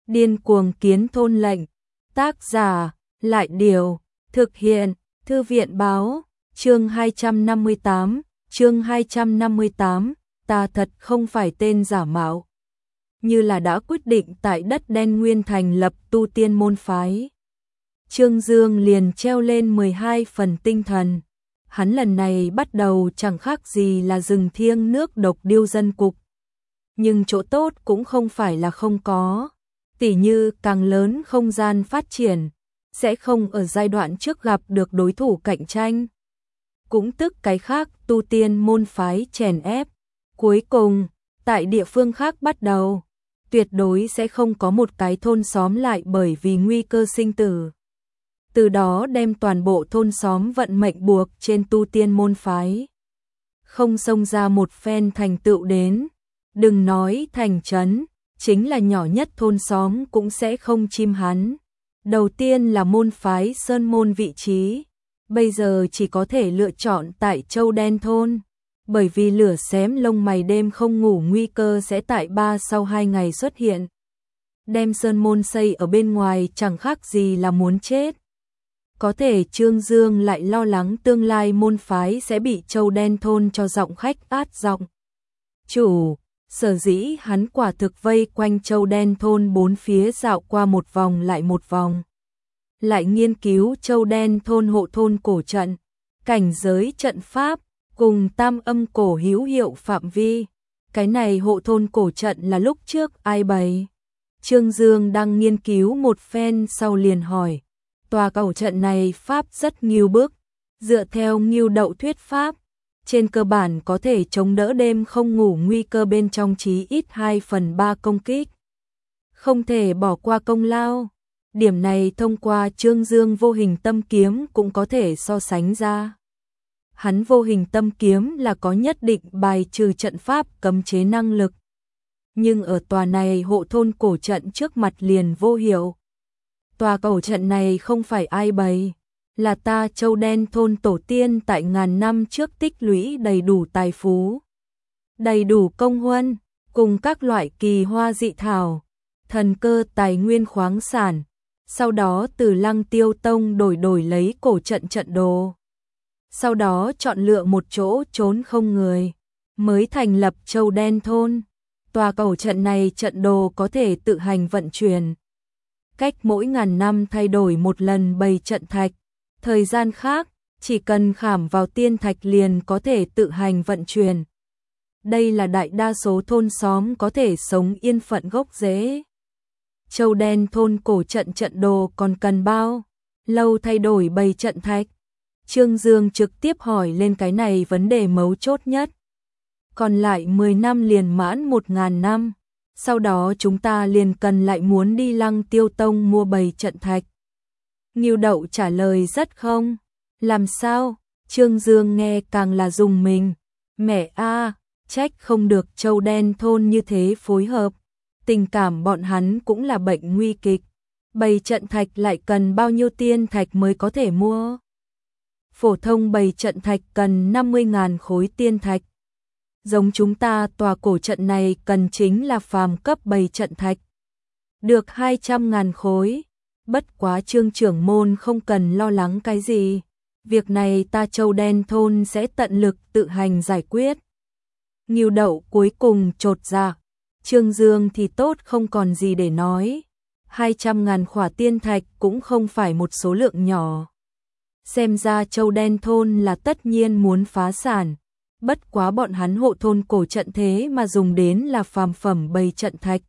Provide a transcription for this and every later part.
Điên cuồng kiến thôn lệnh. Tác giả, Lại Điều, thực hiện, Thư viện báo, chương 258, ta thật không phải tên giả mạo. Như là đã quyết định tại đất đen nguyên thành lập tu tiên môn phái. Trương Dương liền treo lên 12 phần tinh thần. Hắn lần này bắt đầu chẳng khác gì là rừng thiêng nước độc điêu dân cục. Nhưng chỗ tốt cũng không phải là không có. Tỉ như càng lớn không gian phát triển, sẽ không ở giai đoạn trước gặp được đối thủ cạnh tranh. Cũng tức cái khác tu tiên môn phái chèn ép. Cuối cùng, tại địa phương khác bắt đầu, tuyệt đối sẽ không có một cái thôn xóm lại bởi vì nguy cơ sinh tử. Từ đó đem toàn bộ thôn xóm vận mệnh buộc trên tu tiên môn phái. Không xông ra một phen thành tựu đến, đừng nói thành trấn, chính là nhỏ nhất thôn xóm cũng sẽ không chim hắn. Đầu tiên là môn phái sơn môn vị trí, bây giờ chỉ có thể lựa chọn tại Châu Đen thôn, bởi vì lửa xém lông mày đêm không ngủ nguy cơ sẽ tại sau 2 ngày xuất hiện. Đem sơn môn xây ở bên ngoài chẳng khác gì là muốn chết. Có thể Trương Dương lại lo lắng tương lai môn phái sẽ bị Châu Đen thôn cho giọng khách át giọng chủ. Sở dĩ hắn quả thực vây quanh Châu Đen thôn 4 phía dạo qua một vòng lại một vòng. Lại nghiên cứu Châu Đen thôn hộ thôn cổ trận, cảnh giới trận pháp, cùng tam âm cổ hữu hiệu phạm vi. Cái này hộ thôn cổ trận là lúc trước ai bày? Trương Dương đang nghiên cứu một phen sau liền hỏi. Tòa cổ trận này pháp rất nghiêu bức, dựa theo Ngưu Đậu thuyết pháp. Trên cơ bản có thể chống đỡ đêm không ngủ nguy cơ bên trong chí ít 2/3 công kích. Không thể bỏ qua công lao. Điểm này thông qua Trương Dương vô hình tâm kiếm cũng có thể so sánh ra. Hắn vô hình tâm kiếm là có nhất định bài trừ trận pháp cấm chế năng lực. Nhưng ở tòa này hộ thôn cổ trận trước mặt liền vô hiệu. Tòa cổ trận này không phải ai bày, là ta Châu Đen thôn tổ tiên tại ngàn năm trước tích lũy đầy đủ tài phú, đầy đủ công huân, cùng các loại kỳ hoa dị thảo, thần cơ tài nguyên khoáng sản, sau đó từ Lăng Tiêu Tông đổi lấy cổ trận trận đồ. Sau đó chọn lựa một chỗ trốn không người, mới thành lập Châu Đen thôn. Tòa cổ trận này trận đồ có thể tự hành vận chuyển. Cách mỗi ngàn năm thay đổi một lần bày trận thạch. Thời gian khác, chỉ cần khảm vào tiên thạch liền có thể tự hành vận chuyển. Đây là đại đa số thôn xóm có thể sống yên phận gốc rễ. Châu Đen thôn cổ trận trận đồ còn cần bao lâu thay đổi bày trận thạch? Trương Dương trực tiếp hỏi lên cái này vấn đề mấu chốt nhất. Còn lại 10 năm liền mãn 1000 năm. Sau đó chúng ta liền cần lại muốn đi Lăng Tiêu Tông mua bày trận thạch. Ngưu Đậu trả lời rất không. Làm sao? Trương Dương nghe càng là dùng mình. Mẹ a, trách không được Châu Đen thôn như thế phối hợp. Tình cảm bọn hắn cũng là bệnh nguy kịch. Bày trận thạch lại cần bao nhiêu tiên thạch mới có thể mua? Phổ thông bày trận thạch cần 50.000 khối tiên thạch. Giống chúng ta tòa cổ trận này cần chính là phàm cấp bày trận thạch. Được 200.000 khối. Bất quá Trương trưởng môn không cần lo lắng cái gì. Việc này ta Châu Đen thôn sẽ tận lực tự hành giải quyết. Ngưu Đậu cuối cùng chột dạ. Trương Dương thì tốt không còn gì để nói. 200.000 khỏa tiên thạch cũng không phải một số lượng nhỏ. Xem ra Châu Đen thôn là tất nhiên muốn phá sản. Bất quá bọn hắn hộ thôn cổ trận thế mà dùng đến là phàm phẩm bày trận thạch.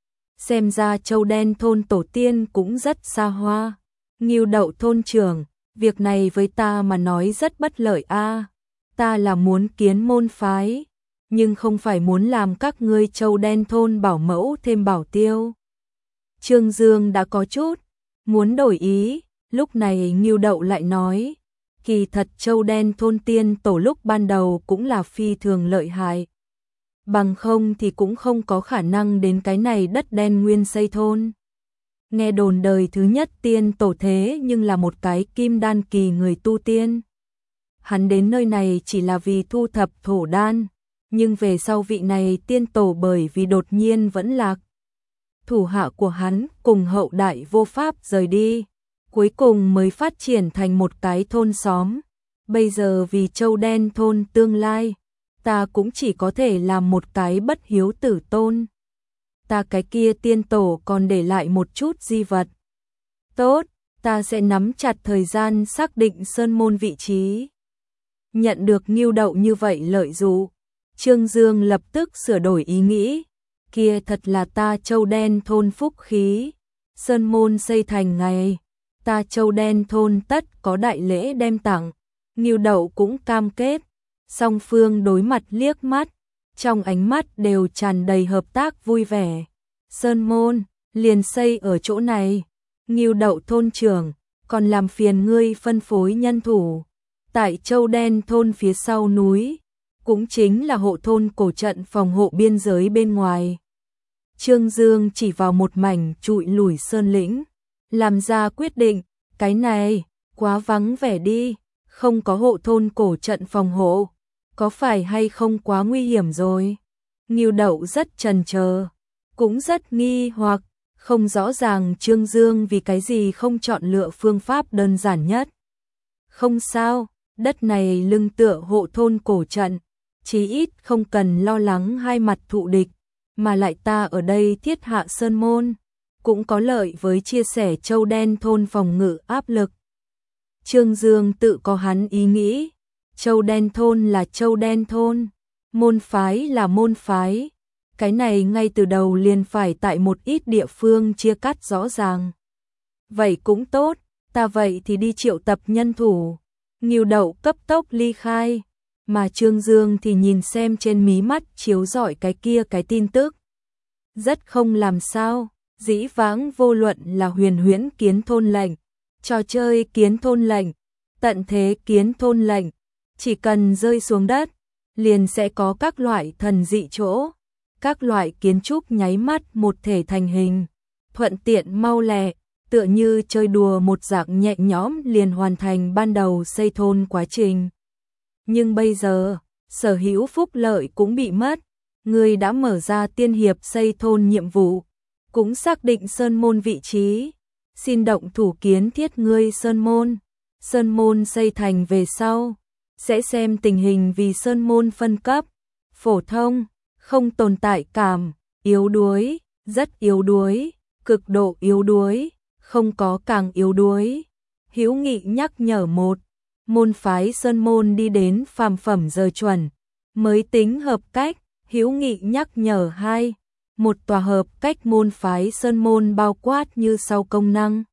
Xem ra Châu Đen thôn tổ tiên cũng rất xa hoa. Ngưu Đậu thôn trưởng, việc này với ta mà nói rất bất lợi a. Ta là muốn kiến môn phái, nhưng không phải muốn làm các ngươi Châu Đen thôn bảo mẫu thêm bảo tiêu. Trương Dương đã có chút muốn đổi ý, lúc này Ngưu Đậu lại nói, kỳ thật Châu Đen thôn tiên tổ lúc ban đầu cũng là phi thường lợi hại. Bằng không thì cũng không có khả năng đến cái này đất đen nguyên xây thôn. Nghe đồn đời thứ nhất tiên tổ thế nhưng là một cái kim đan kỳ người tu tiên. Hắn đến nơi này chỉ là vì thu thập thổ đan, nhưng về sau vị này tiên tổ bởi vì đột nhiên vẫn lạc. thủ hạ của hắn cùng hậu đại vô pháp rời đi, cuối cùng mới phát triển thành một cái thôn xóm. Bây giờ vì Châu Đen thôn tương lai, ta cũng chỉ có thể làm một cái bất hiếu tử tôn. Ta cái kia tiên tổ còn để lại một chút di vật. Tốt, ta sẽ nắm chặt thời gian xác định sơn môn vị trí. Nhận được Ngưu Đậu như vậy lợi dụ, Trương Dương lập tức sửa đổi ý nghĩ. Kia thật là ta Châu Đen thôn phúc khí. Sơn môn xây thành ngày, ta Châu Đen thôn tất có đại lễ đem tặng. Ngưu Đậu cũng cam kết. Song phương đối mặt liếc mắt, trong ánh mắt đều tràn đầy hợp tác vui vẻ. Sơn môn liền xây ở chỗ này. Ngưu Đậu thôn trưởng, còn làm phiền ngươi phân phối nhân thủ tại Châu Đen thôn phía sau núi, cũng chính là hộ thôn cổ trận phòng hộ biên giới bên ngoài. Trương Dương chỉ vào một mảnh trụi lủi sơn lĩnh, làm ra quyết định. Cái này quá vắng vẻ đi, không có hộ thôn cổ trận phòng hộ, có phải hay không quá nguy hiểm rồi? Ngưu Đậu rất chần chờ, cũng rất nghi hoặc, không rõ ràng Trương Dương vì cái gì không chọn lựa phương pháp đơn giản nhất. Không sao, đất này lưng tựa hộ thôn cổ trận, chí ít không cần lo lắng hai mặt thụ địch, mà lại ta ở đây thiết hạ sơn môn, cũng có lợi với chia sẻ Châu Đen thôn phòng ngự áp lực. Trương Dương tự có hắn ý nghĩ, Châu Đen thôn là Châu Đen thôn, môn phái là môn phái, cái này ngay từ đầu liền phải tại một ít địa phương chia cắt rõ ràng. Vậy cũng tốt, ta vậy thì đi triệu tập nhân thủ. Ngưu Đậu cấp tốc ly khai, mà Trương Dương thì nhìn xem trên mí mắt chiếu rọi cái kia cái tin tức. Rất không làm sao, dĩ vãng vô luận là huyền huyễn kiến thôn lệnh, trò chơi kiến thôn lệnh, tận thế kiến thôn lệnh, chỉ cần rơi xuống đất, liền sẽ có các loại thần dị chỗ, các loại kiến trúc nháy mắt một thể thành hình, thuận tiện mau lẹ, tựa như chơi đùa một dạng nhẹ nhõm liền hoàn thành ban đầu xây thôn quá trình. Nhưng bây giờ, sở hữu phúc lợi cũng bị mất, người đã mở ra tiên hiệp xây thôn nhiệm vụ, cũng xác định sơn môn vị trí, xin động thủ kiến thiết ngươi sơn môn xây thành về sau, sẽ xem tình hình vì sơn môn phân cấp, phổ thông, không tồn tại cảm, yếu đuối, rất yếu đuối, cực độ yếu đuối, không có càng yếu đuối. Hữu Nghị nhắc nhở một, môn phái sơn môn đi đến phàm phẩm giờ chuẩn, mới tính hợp cách. Hữu Nghị nhắc nhở hai, một tòa hợp cách môn phái sơn môn bao quát như sau công năng.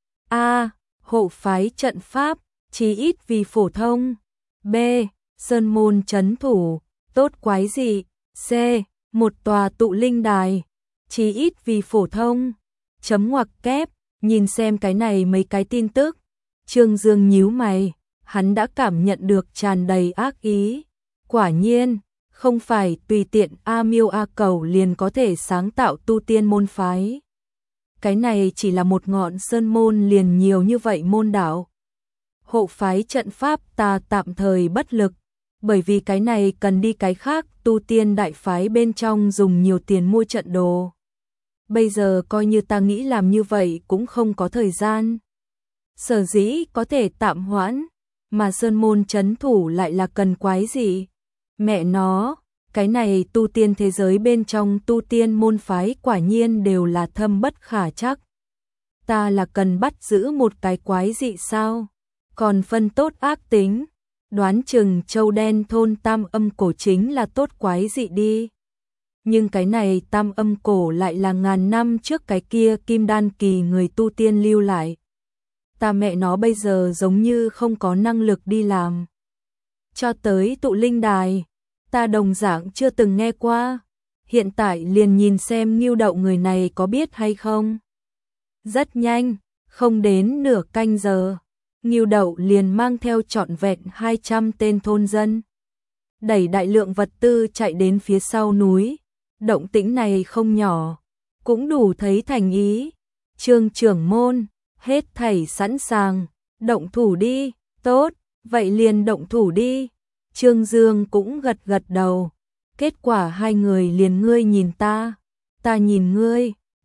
A. Hộ phái trận pháp, chí ít vì phổ thông. B. Sơn môn trấn thủ, tốt quái dị. C. Một tòa tụ linh đài, chí ít vì phổ thông. Chấm ngoặc kép, nhìn xem cái này mấy cái tin tức. Trương Dương nhíu mày, hắn đã cảm nhận được tràn đầy ác ý. Quả nhiên, không phải tùy tiện A Miêu A Cầu liền có thể sáng tạo tu tiên môn phái. Cái này chỉ là một ngọn sơn môn liền nhiều như vậy môn đạo. Hộ phái trận pháp ta tạm thời bất lực, bởi vì cái này cần đi cái khác tu tiên đại phái bên trong dùng nhiều tiền mua trận đồ. Bây giờ coi như ta nghĩ làm như vậy cũng không có thời gian. Sở dĩ có thể tạm hoãn, mà sơn môn trấn thủ lại là cần quái gì? Mẹ nó, cái này tu tiên thế giới bên trong tu tiên môn phái quả nhiên đều là thâm bất khả trắc. Ta là cần bắt giữ một cái quái dị sao? Còn phân tốt ác tính, đoán chừng Châu Đen thôn tam âm cổ chính là tốt quái dị đi. Nhưng cái này tam âm cổ lại là ngàn năm trước cái kia kim đan kỳ người tu tiên lưu lại. Ta mẹ nó bây giờ giống như không có năng lực đi làm. Cho tới tụ linh đài, ta đồng dạng chưa từng nghe qua. Hiện tại liền nhìn xem Ngưu Đậu người này có biết hay không. Rất nhanh, không đến nửa canh giờ, Ngưu Đậu liền mang theo trọn vẹn 200 tên thôn dân, đẩy đại lượng vật tư chạy đến phía sau núi. Động tĩnh này không nhỏ, cũng đủ thấy thành ý. Trương trưởng môn, hết thảy sẵn sàng, động thủ đi. Tốt, vậy liền động thủ đi. Trương Dương cũng gật gật đầu. Kết quả hai người liền ngươi nhìn ta nhìn ngươi,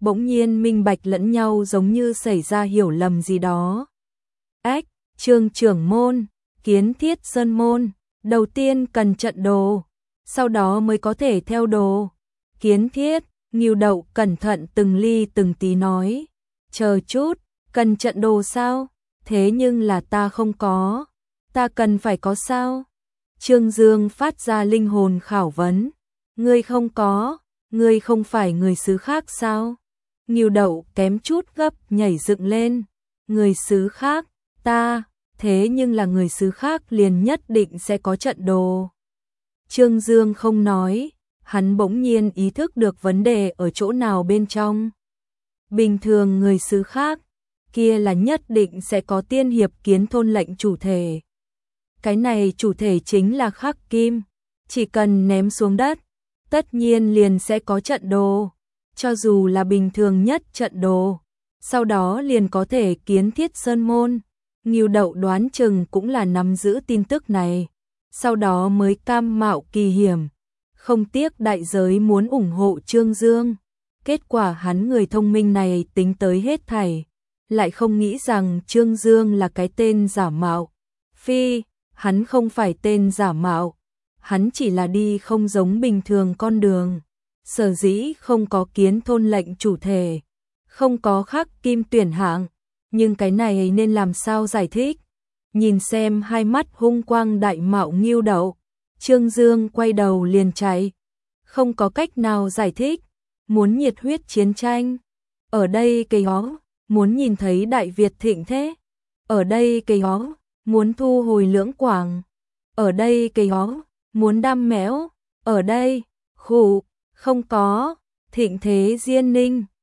bỗng nhiên minh bạch lẫn nhau giống như xảy ra hiểu lầm gì đó. Ách, Trương trưởng môn, kiến thiết sơn môn, đầu tiên cần trận đồ, sau đó mới có thể theo đồ. Kiến thiết, Ngưu Đậu cẩn thận từng ly từng tí nói, chờ chút, cần trận đồ sao? Thế nhưng là ta không có, ta cần phải có sao? Trương Dương phát ra linh hồn khảo vấn, ngươi không có, ngươi không phải người xứ khác sao? Ngưu Đậu kém chút gấp nhảy dựng lên, người xứ khác, ta, thế nhưng là người xứ khác liền nhất định sẽ có trận đồ. Trương Dương không nói, hắn bỗng nhiên ý thức được vấn đề ở chỗ nào bên trong. Bình thường người xứ khác, kia là nhất định sẽ có tiên hiệp kiến thôn lệnh chủ thể. Cái này chủ thể chính là Khắc Kim, chỉ cần ném xuống đất, tất nhiên liền sẽ có trận đồ, cho dù là bình thường nhất trận đồ, sau đó liền có thể kiến thiết sơn môn. Ngưu Đậu đoán chừng cũng là nắm giữ tin tức này, sau đó mới cam mạo kỳ hiểm, không tiếc đại giới muốn ủng hộ Trương Dương. Kết quả hắn người thông minh này tính tới hết thảy, lại không nghĩ rằng Trương Dương là cái tên giả mạo. Phi, hắn không phải tên giả mạo, hắn chỉ là đi không giống bình thường con đường. Sở dĩ không có kiến thôn lệnh chủ thể, không có Khắc Kim tuyển hạng, nhưng cái này nên làm sao giải thích? Nhìn xem hai mắt hung quang đại mạo Ngưu Đậu, Trương Dương quay đầu liền chạy, không có cách nào giải thích, muốn nhiệt huyết chiến tranh. Ở đây cây ó, muốn nhìn thấy Đại Việt thịnh thế. Ở đây cây ó, muốn thu hồi Lưỡng Quảng. Ở đây cây ó, muốn đam mẽo. Ở đây, khụ, không có, thịnh thế Diên Ninh.